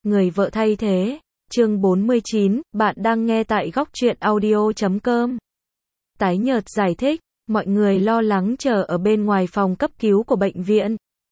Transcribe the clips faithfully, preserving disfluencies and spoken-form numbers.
Người vợ thay thế. Chương bốn mươi chín, bạn đang nghe tại góc truyện audio chấm com. Tái nhợt giải thích, mọi người lo lắng chờ ở bên ngoài phòng cấp cứu của bệnh viện.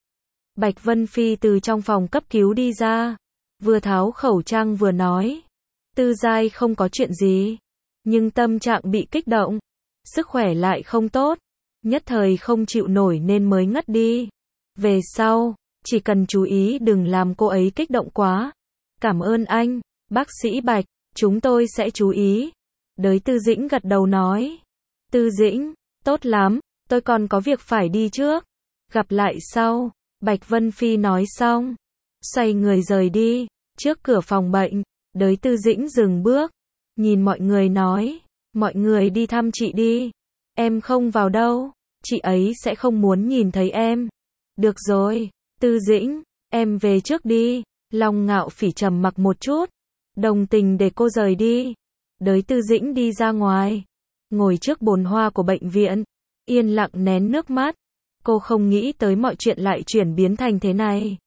Bạch Vân Phi từ trong phòng cấp cứu đi ra, vừa tháo khẩu trang vừa nói. Tư Giai không có chuyện gì, nhưng tâm trạng bị kích động, sức khỏe lại không tốt, nhất thời không chịu nổi nên mới ngất đi. Về sau, chỉ cần chú ý đừng làm cô ấy kích động quá. Cảm ơn anh, bác sĩ Bạch, chúng tôi sẽ chú ý. Đới Tư Dĩnh gật đầu nói. Tư Dĩnh, tốt lắm, tôi còn có việc phải đi trước. Gặp lại sau, Bạch Vân Phi nói xong, xoay người rời đi. Trước cửa phòng bệnh, Đới Tư Dĩnh dừng bước, nhìn mọi người nói, mọi người đi thăm chị đi. Em không vào đâu, chị ấy sẽ không muốn nhìn thấy em. Được rồi, Tư Dĩnh, em về trước đi. Long Ngạo Phỉ trầm mặc một chút, đồng tình để cô rời đi. Đới Tư Dĩnh đi ra ngoài, ngồi trước bồn hoa của bệnh viện, yên lặng nén nước mắt. Cô không nghĩ tới mọi chuyện lại chuyển biến thành thế này.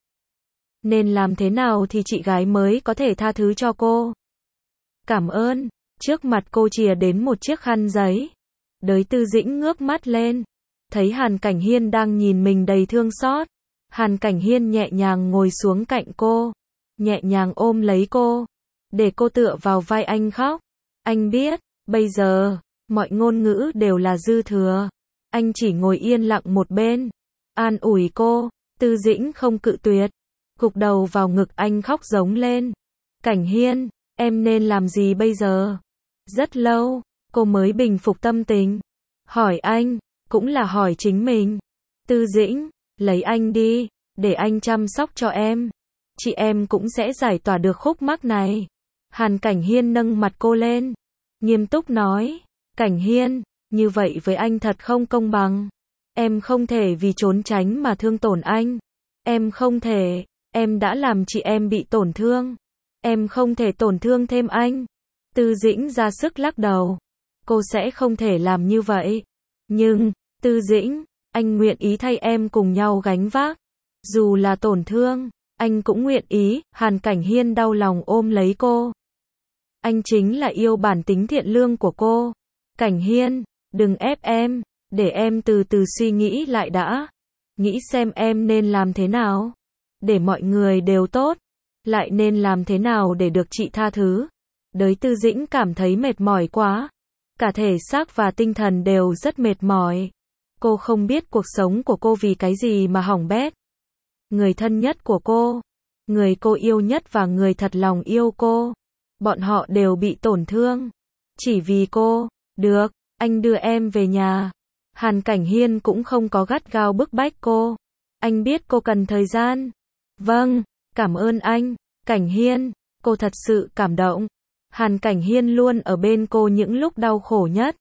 Nên làm thế nào thì chị gái mới có thể tha thứ cho cô? Cảm ơn. Trước mặt cô chìa đến một chiếc khăn giấy. Đới Tư Dĩnh ngước mắt lên, thấy Hàn Cảnh Hiên đang nhìn mình đầy thương xót. Hàn Cảnh Hiên nhẹ nhàng ngồi xuống cạnh cô, nhẹ nhàng ôm lấy cô, để cô tựa vào vai anh khóc. Anh biết, bây giờ, mọi ngôn ngữ đều là dư thừa. Anh chỉ ngồi yên lặng một bên, an ủi cô. Tư Dĩnh không cự tuyệt, gục đầu vào ngực anh khóc giống lên. Cảnh Hiên, em nên làm gì bây giờ? Rất lâu, cô mới bình phục tâm tình. Hỏi anh, cũng là hỏi chính mình. Tư Dĩnh, lấy anh đi, để anh chăm sóc cho em. Chị em cũng sẽ giải tỏa được khúc mắc này. Hàn Cảnh Hiên nâng mặt cô lên, nghiêm túc nói. Cảnh Hiên, như vậy với anh thật không công bằng. Em không thể vì trốn tránh mà thương tổn anh. Em không thể, em đã làm chị em bị tổn thương. Em không thể tổn thương thêm anh. Tư Dĩnh ra sức lắc đầu. Cô sẽ không thể làm như vậy. Nhưng, Tư Dĩnh, anh nguyện ý thay em cùng nhau gánh vác. Dù là tổn thương, anh cũng nguyện ý. Hàn Cảnh Hiên đau lòng ôm lấy cô. Anh chính là yêu bản tính thiện lương của cô. Cảnh Hiên, đừng ép em, để em từ từ suy nghĩ lại đã. Nghĩ xem em nên làm thế nào để mọi người đều tốt, lại nên làm thế nào để được chị tha thứ. Đới Tư Dĩnh cảm thấy mệt mỏi quá, cả thể xác và tinh thần đều rất mệt mỏi. Cô không biết cuộc sống của cô vì cái gì mà hỏng bét. Người thân nhất của cô, người cô yêu nhất và người thật lòng yêu cô, bọn họ đều bị tổn thương. Chỉ vì cô. Được, anh đưa em về nhà. Hàn Cảnh Hiên cũng không có gắt gao bức bách cô. Anh biết cô cần thời gian. Vâng, cảm ơn anh, Cảnh Hiên. Cô thật sự cảm động. Hàn Cảnh Hiên luôn ở bên cô những lúc đau khổ nhất,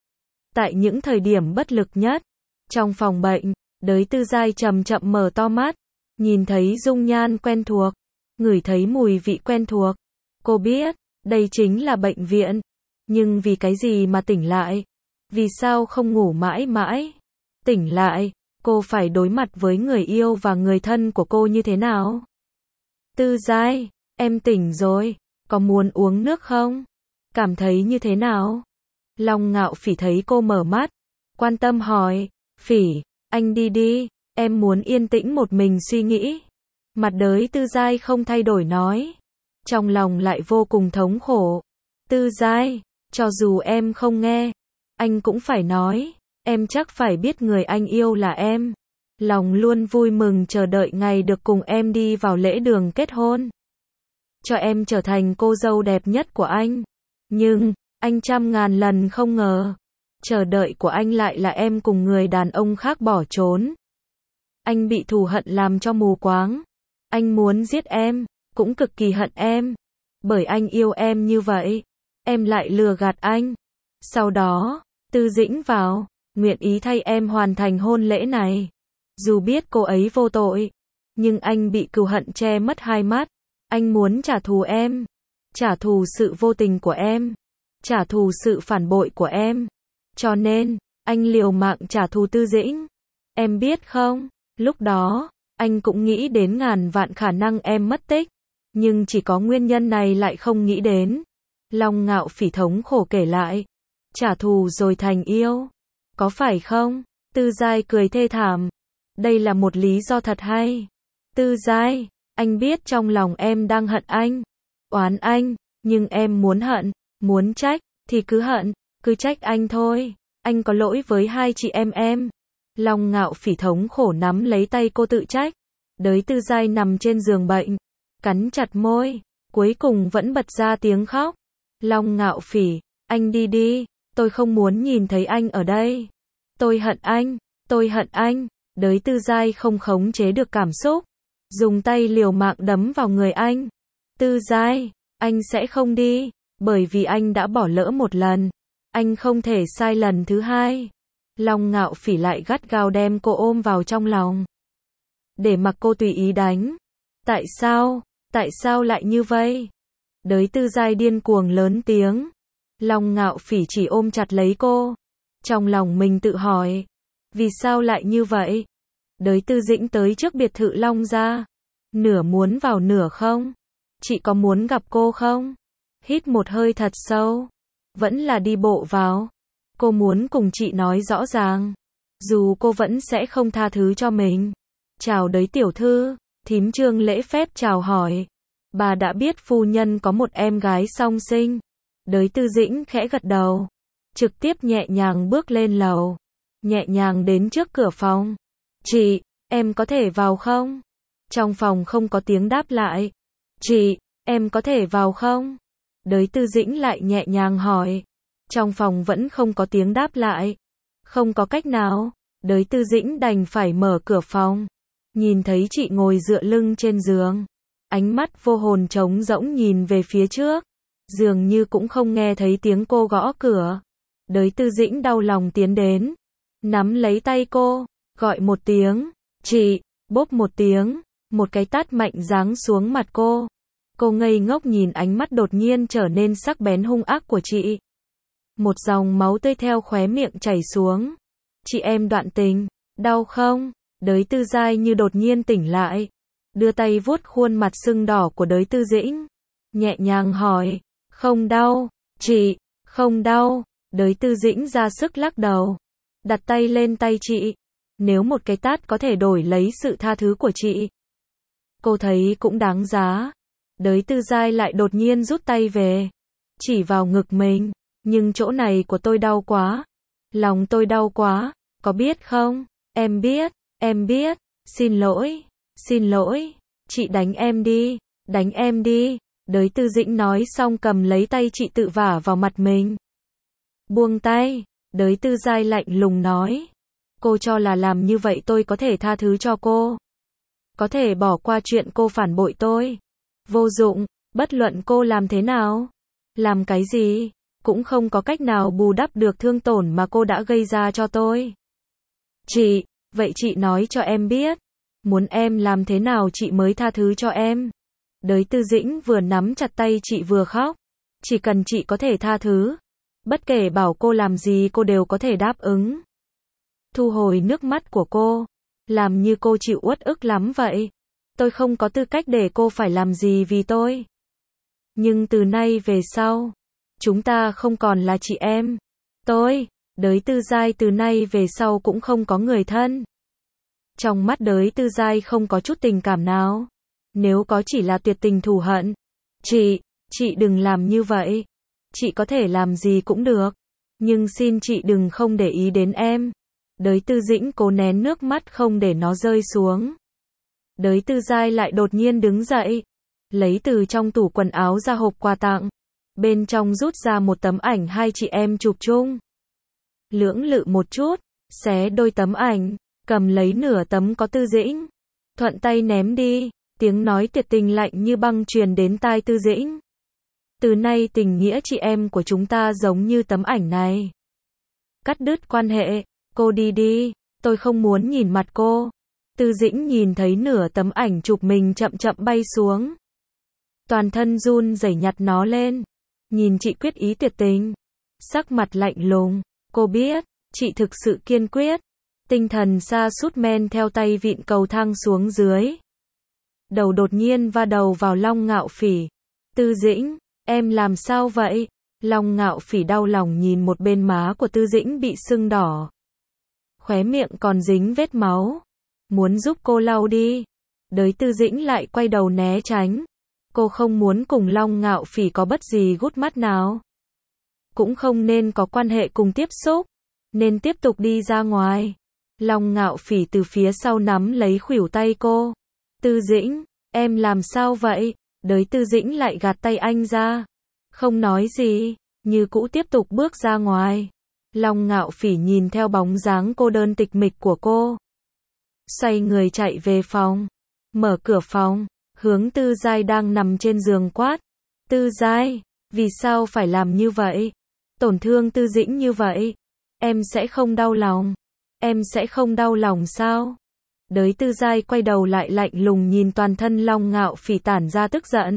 tại những thời điểm bất lực nhất. Trong phòng bệnh, Đới Tư Giai chậm chậm mở to mắt, nhìn thấy dung nhan quen thuộc, ngửi thấy mùi vị quen thuộc. Cô biết, đây chính là bệnh viện. Nhưng vì cái gì mà tỉnh lại? Vì sao không ngủ mãi mãi? Tỉnh lại, cô phải đối mặt với người yêu và người thân của cô như thế nào? Tư Giai, em tỉnh rồi, có muốn uống nước không? Cảm thấy như thế nào? Long Ngạo Phỉ thấy cô mở mắt, quan tâm hỏi. Phỉ, anh đi đi, em muốn yên tĩnh một mình suy nghĩ. Mặt Đới Tư Giai không thay đổi nói, trong lòng lại vô cùng thống khổ. Tư Giai, cho dù em không nghe, anh cũng phải nói. Em chắc phải biết người anh yêu là em. Lòng luôn vui mừng chờ đợi ngày được cùng em đi vào lễ đường kết hôn, cho em trở thành cô dâu đẹp nhất của anh. Nhưng, anh trăm ngàn lần không ngờ, chờ đợi của anh lại là em cùng người đàn ông khác bỏ trốn. Anh bị thù hận làm cho mù quáng. Anh muốn giết em, cũng cực kỳ hận em. Bởi anh yêu em như vậy, em lại lừa gạt anh. Sau đó, Tư Dĩnh vào, nguyện ý thay em hoàn thành hôn lễ này. Dù biết cô ấy vô tội, nhưng anh bị cừu hận che mất hai mắt. Anh muốn trả thù em, trả thù sự vô tình của em, trả thù sự phản bội của em. Cho nên, anh liều mạng trả thù Tư Dĩnh. Em biết không, lúc đó, anh cũng nghĩ đến ngàn vạn khả năng em mất tích. Nhưng chỉ có nguyên nhân này lại không nghĩ đến. Long Ngạo Phỉ thống khổ kể lại. Trả thù rồi thành yêu. Có phải không? Tư Giai cười thê thảm. Đây là một lý do thật hay. Tư Giai, anh biết trong lòng em đang hận anh. Oán anh, nhưng em muốn hận, muốn trách, thì cứ hận, cứ trách anh thôi. Anh có lỗi với hai chị em em. Long Ngạo Phỉ thống khổ nắm lấy tay cô tự trách. Đới Tư Giai nằm trên giường bệnh, cắn chặt môi, cuối cùng vẫn bật ra tiếng khóc. Long Ngạo Phỉ, anh đi đi, tôi không muốn nhìn thấy anh ở đây. Tôi hận anh, tôi hận anh. Đới Tư Giai không khống chế được cảm xúc, dùng tay liều mạng đấm vào người anh. Tư Giai, anh sẽ không đi, bởi vì anh đã bỏ lỡ một lần, anh không thể sai lần thứ hai. Long Ngạo Phỉ lại gắt gao đem cô ôm vào trong lòng, để mặc cô tùy ý đánh. Tại sao, tại sao lại như vậy? Đới Tư Giai điên cuồng lớn tiếng. Long Ngạo Phỉ chỉ ôm chặt lấy cô, trong lòng mình tự hỏi, vì sao lại như vậy? Đới Tư Dĩnh tới trước biệt thự Long gia, nửa muốn vào nửa không. Chị có muốn gặp cô không? Hít một hơi thật sâu, vẫn là đi bộ vào. Cô muốn cùng chị nói rõ ràng, dù cô vẫn sẽ không tha thứ cho mình. Chào Đới tiểu thư, thím Trương lễ phép chào hỏi. Bà đã biết phu nhân có một em gái song sinh. Đới Tư Dĩnh khẽ gật đầu, trực tiếp nhẹ nhàng bước lên lầu, nhẹ nhàng đến trước cửa phòng. Chị, em có thể vào không? Trong phòng không có tiếng đáp lại. Chị, em có thể vào không? Đới Tư Dĩnh lại nhẹ nhàng hỏi. Trong phòng vẫn không có tiếng đáp lại. Không có cách nào, Đới Tư Dĩnh đành phải mở cửa phòng. Nhìn thấy chị ngồi dựa lưng trên giường, ánh mắt vô hồn trống rỗng nhìn về phía trước, dường như cũng không nghe thấy tiếng cô gõ cửa. Đới Tư Dĩnh đau lòng tiến đến, nắm lấy tay cô, gọi một tiếng, chị, bốp một tiếng, một cái tát mạnh giáng xuống mặt cô. Cô ngây ngốc nhìn ánh mắt đột nhiên trở nên sắc bén hung ác của chị. Một dòng máu tươi theo khóe miệng chảy xuống. Chị em đoạn tình, đau không? Đới Tư Giai như đột nhiên tỉnh lại, đưa tay vuốt khuôn mặt sưng đỏ của Đới Tư Dĩnh, nhẹ nhàng hỏi, không đau, chị, không đau. Đới Tư Dĩnh ra sức lắc đầu, đặt tay lên tay chị. Nếu một cái tát có thể đổi lấy sự tha thứ của chị, cô thấy cũng đáng giá. Đới Tư Giai lại đột nhiên rút tay về, chỉ vào ngực mình, nhưng chỗ này của tôi đau quá, lòng tôi đau quá, có biết không? Em biết, em biết, xin lỗi, xin lỗi, chị đánh em đi, đánh em đi. Đới Tư Dĩnh nói xong cầm lấy tay chị tự vả vào mặt mình. Buông tay, Đới Tư Giai lạnh lùng nói. Cô cho là làm như vậy tôi có thể tha thứ cho cô, có thể bỏ qua chuyện cô phản bội tôi. Vô dụng, bất luận cô làm thế nào, làm cái gì, cũng không có cách nào bù đắp được thương tổn mà cô đã gây ra cho tôi. Chị, vậy chị nói cho em biết, muốn em làm thế nào chị mới tha thứ cho em? Đới Tư Dĩnh vừa nắm chặt tay chị vừa khóc. Chỉ cần chị có thể tha thứ, bất kể bảo cô làm gì cô đều có thể đáp ứng. Thu hồi nước mắt của cô, làm như cô chịu uất ức lắm vậy. Tôi không có tư cách để cô phải làm gì vì tôi. Nhưng từ nay về sau, chúng ta không còn là chị em. Tôi, Đới Tư Giai từ nay về sau cũng không có người thân. Trong mắt Đới Tư Giai không có chút tình cảm nào. Nếu có chỉ là tuyệt tình thù hận. Chị, chị đừng làm như vậy. Chị có thể làm gì cũng được. Nhưng xin chị đừng không để ý đến em. Đới Tư Dĩnh cố nén nước mắt không để nó rơi xuống. Đới Tư Giai lại đột nhiên đứng dậy, lấy từ trong tủ quần áo ra hộp quà tặng. Bên trong rút ra một tấm ảnh hai chị em chụp chung. Lưỡng lự một chút, xé đôi tấm ảnh, cầm lấy nửa tấm có Tư Dĩnh. Thuận tay ném đi, tiếng nói tuyệt tình lạnh như băng truyền đến tai Tư Dĩnh. Từ nay tình nghĩa chị em của chúng ta giống như tấm ảnh này. Cắt đứt quan hệ, cô đi đi, tôi không muốn nhìn mặt cô. Tư Dĩnh nhìn thấy nửa tấm ảnh chụp mình chậm chậm bay xuống. Toàn thân run rẩy nhặt nó lên. Nhìn chị quyết ý tuyệt tình. Sắc mặt lạnh lùng, cô biết, chị thực sự kiên quyết. Tinh thần sa sút men theo tay vịn cầu thang xuống dưới. đầu đột nhiên va đầu vào Long Ngạo Phỉ. Tư Dĩnh, em làm sao vậy? Long Ngạo Phỉ đau lòng nhìn một bên má của Tư Dĩnh bị sưng đỏ. Khóe miệng còn dính vết máu. Muốn giúp cô lau đi. Đới Tư Dĩnh lại quay đầu né tránh. Cô không muốn cùng Long Ngạo Phỉ có bất gì gút mắt nào. Cũng không nên có quan hệ cùng tiếp xúc. Nên tiếp tục đi ra ngoài. Long Ngạo Phỉ từ phía sau nắm lấy khuỷu tay cô. Tư Dĩnh, em làm sao vậy? Đới Tư Dĩnh lại gạt tay anh ra. Không nói gì, như cũ tiếp tục bước ra ngoài. Long Ngạo Phỉ nhìn theo bóng dáng cô đơn tịch mịch của cô. Xoay người chạy về phòng. Mở cửa phòng, hướng Tư Giai đang nằm trên giường quát. Tư Giai, vì sao phải làm như vậy? Tổn thương Tư Dĩnh như vậy. Em sẽ không đau lòng. Em sẽ không đau lòng sao? Đới Tư Giai quay đầu lại lạnh lùng nhìn toàn thân Long Ngạo Phỉ tản ra tức giận.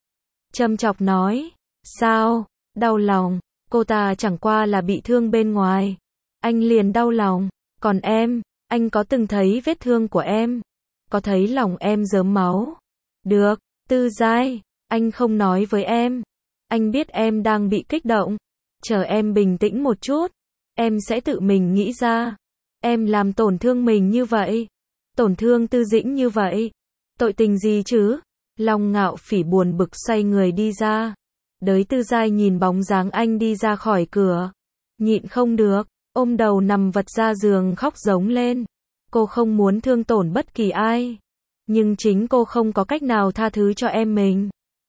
Châm chọc nói. Sao? Đau lòng. Cô ta chẳng qua là bị thương bên ngoài. Anh liền đau lòng. Còn em, anh có từng thấy vết thương của em? Có thấy lòng em rớm máu? Được, Tư Giai, anh không nói với em. Anh biết em đang bị kích động. Chờ em bình tĩnh một chút. Em sẽ tự mình nghĩ ra. Em làm tổn thương mình như vậy. Tổn thương Tư Dĩnh như vậy. Tội tình gì chứ? Long Ngạo Phỉ buồn bực xoay người đi ra. Đới Tư Giai nhìn bóng dáng anh đi ra khỏi cửa. Nhịn không được, ôm đầu nằm vật ra giường khóc giống lên. Cô không muốn thương tổn bất kỳ ai. Nhưng chính cô không có cách nào tha thứ cho em mình.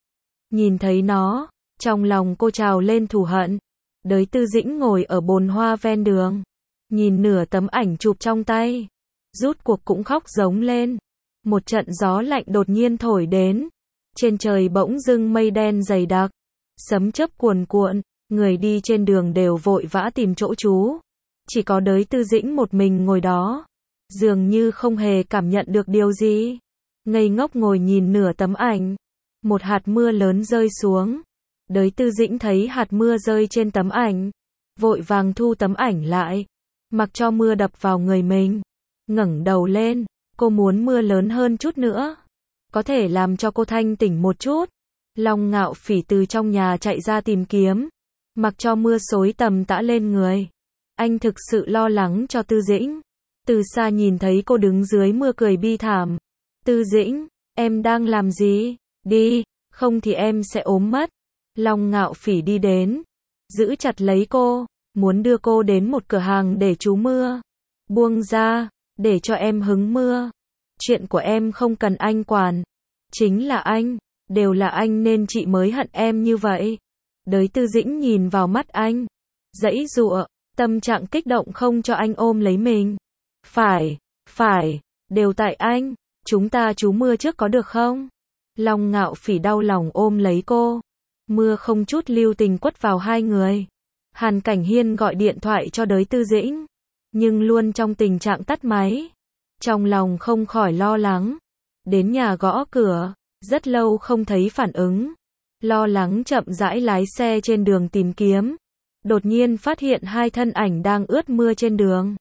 Nhìn thấy nó, trong lòng cô trào lên thù hận. Đới Tư Dĩnh ngồi ở bồn hoa ven đường. Nhìn nửa tấm ảnh chụp trong tay. Rút cuộc cũng khóc giống lên. Một trận gió lạnh đột nhiên thổi đến. Trên trời bỗng dưng mây đen dày đặc. Sấm chớp cuồn cuộn. Người đi trên đường đều vội vã tìm chỗ trú. Chỉ có Đới Tư Dĩnh một mình ngồi đó. Dường như không hề cảm nhận được điều gì. Ngây ngốc ngồi nhìn nửa tấm ảnh. Một hạt mưa lớn rơi xuống. Đới Tư Dĩnh thấy hạt mưa rơi trên tấm ảnh. Vội vàng thu tấm ảnh lại. Mặc cho mưa đập vào người mình. Ngẩng đầu lên. Cô muốn mưa lớn hơn chút nữa. Có thể làm cho cô thanh tỉnh một chút. Long Ngạo Phỉ từ trong nhà chạy ra tìm kiếm. Mặc cho mưa xối tầm tã lên người. Anh thực sự lo lắng cho Tư Dĩnh. Từ xa nhìn thấy cô đứng dưới mưa cười bi thảm. Tư Dĩnh, em đang làm gì? Đi, không thì em sẽ ốm mất. Long Ngạo Phỉ đi đến. Giữ chặt lấy cô. Muốn đưa cô đến một cửa hàng để trú mưa. Buông ra, để cho em hứng mưa. Chuyện của em không cần anh quản. Chính là anh. Đều là anh nên chị mới hận em như vậy. Đới Tư Dĩnh nhìn vào mắt anh. Giãy giụa, tâm trạng kích động không cho anh ôm lấy mình. Phải, phải, đều tại anh. Chúng ta trú mưa trước có được không? Long Ngạo Phỉ đau lòng ôm lấy cô. Mưa không chút lưu tình quất vào hai người. Hàn Cảnh Hiên gọi điện thoại cho Đới Tư Dĩnh. Nhưng luôn trong tình trạng tắt máy. Trong lòng không khỏi lo lắng. Đến nhà gõ cửa. Rất lâu không thấy phản ứng. Lo lắng chậm rãi lái xe trên đường tìm kiếm. Đột nhiên phát hiện hai thân ảnh đang ướt mưa trên đường.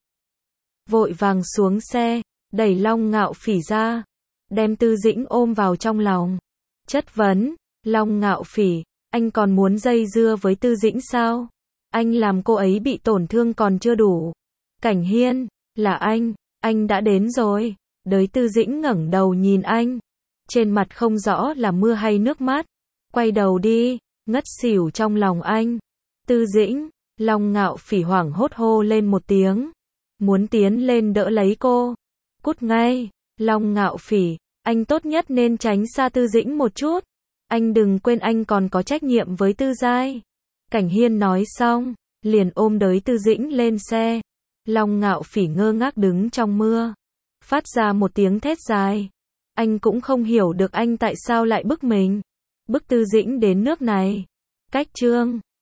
Vội vàng xuống xe. Đẩy Long Ngạo Phỉ ra. Đem Tư Dĩnh ôm vào trong lòng. Chất vấn. Long Ngạo Phỉ, anh còn muốn dây dưa với Tư Dĩnh sao? Anh làm cô ấy bị tổn thương còn chưa đủ. Cảnh Hiên, là anh. Anh đã đến rồi. Đới Tư Dĩnh ngẩng đầu nhìn anh. Trên mặt không rõ là mưa hay nước mắt. Quay đầu đi. Ngất xỉu trong lòng anh. Tư Dĩnh. Long Ngạo Phỉ hoảng hốt hô lên một tiếng. Muốn tiến lên đỡ lấy cô. Cút ngay. Long Ngạo Phỉ, anh tốt nhất nên tránh xa Tư Dĩnh một chút. Anh đừng quên anh còn có trách nhiệm với Tư Giai. Cảnh Hiên nói xong, liền ôm Đới Tư Dĩnh lên xe. Long Ngạo Phỉ ngơ ngác đứng trong mưa. Phát ra một tiếng thét dài. Anh cũng không hiểu được anh tại sao lại bức mình. Bức Tư Dĩnh đến nước này. Cách chương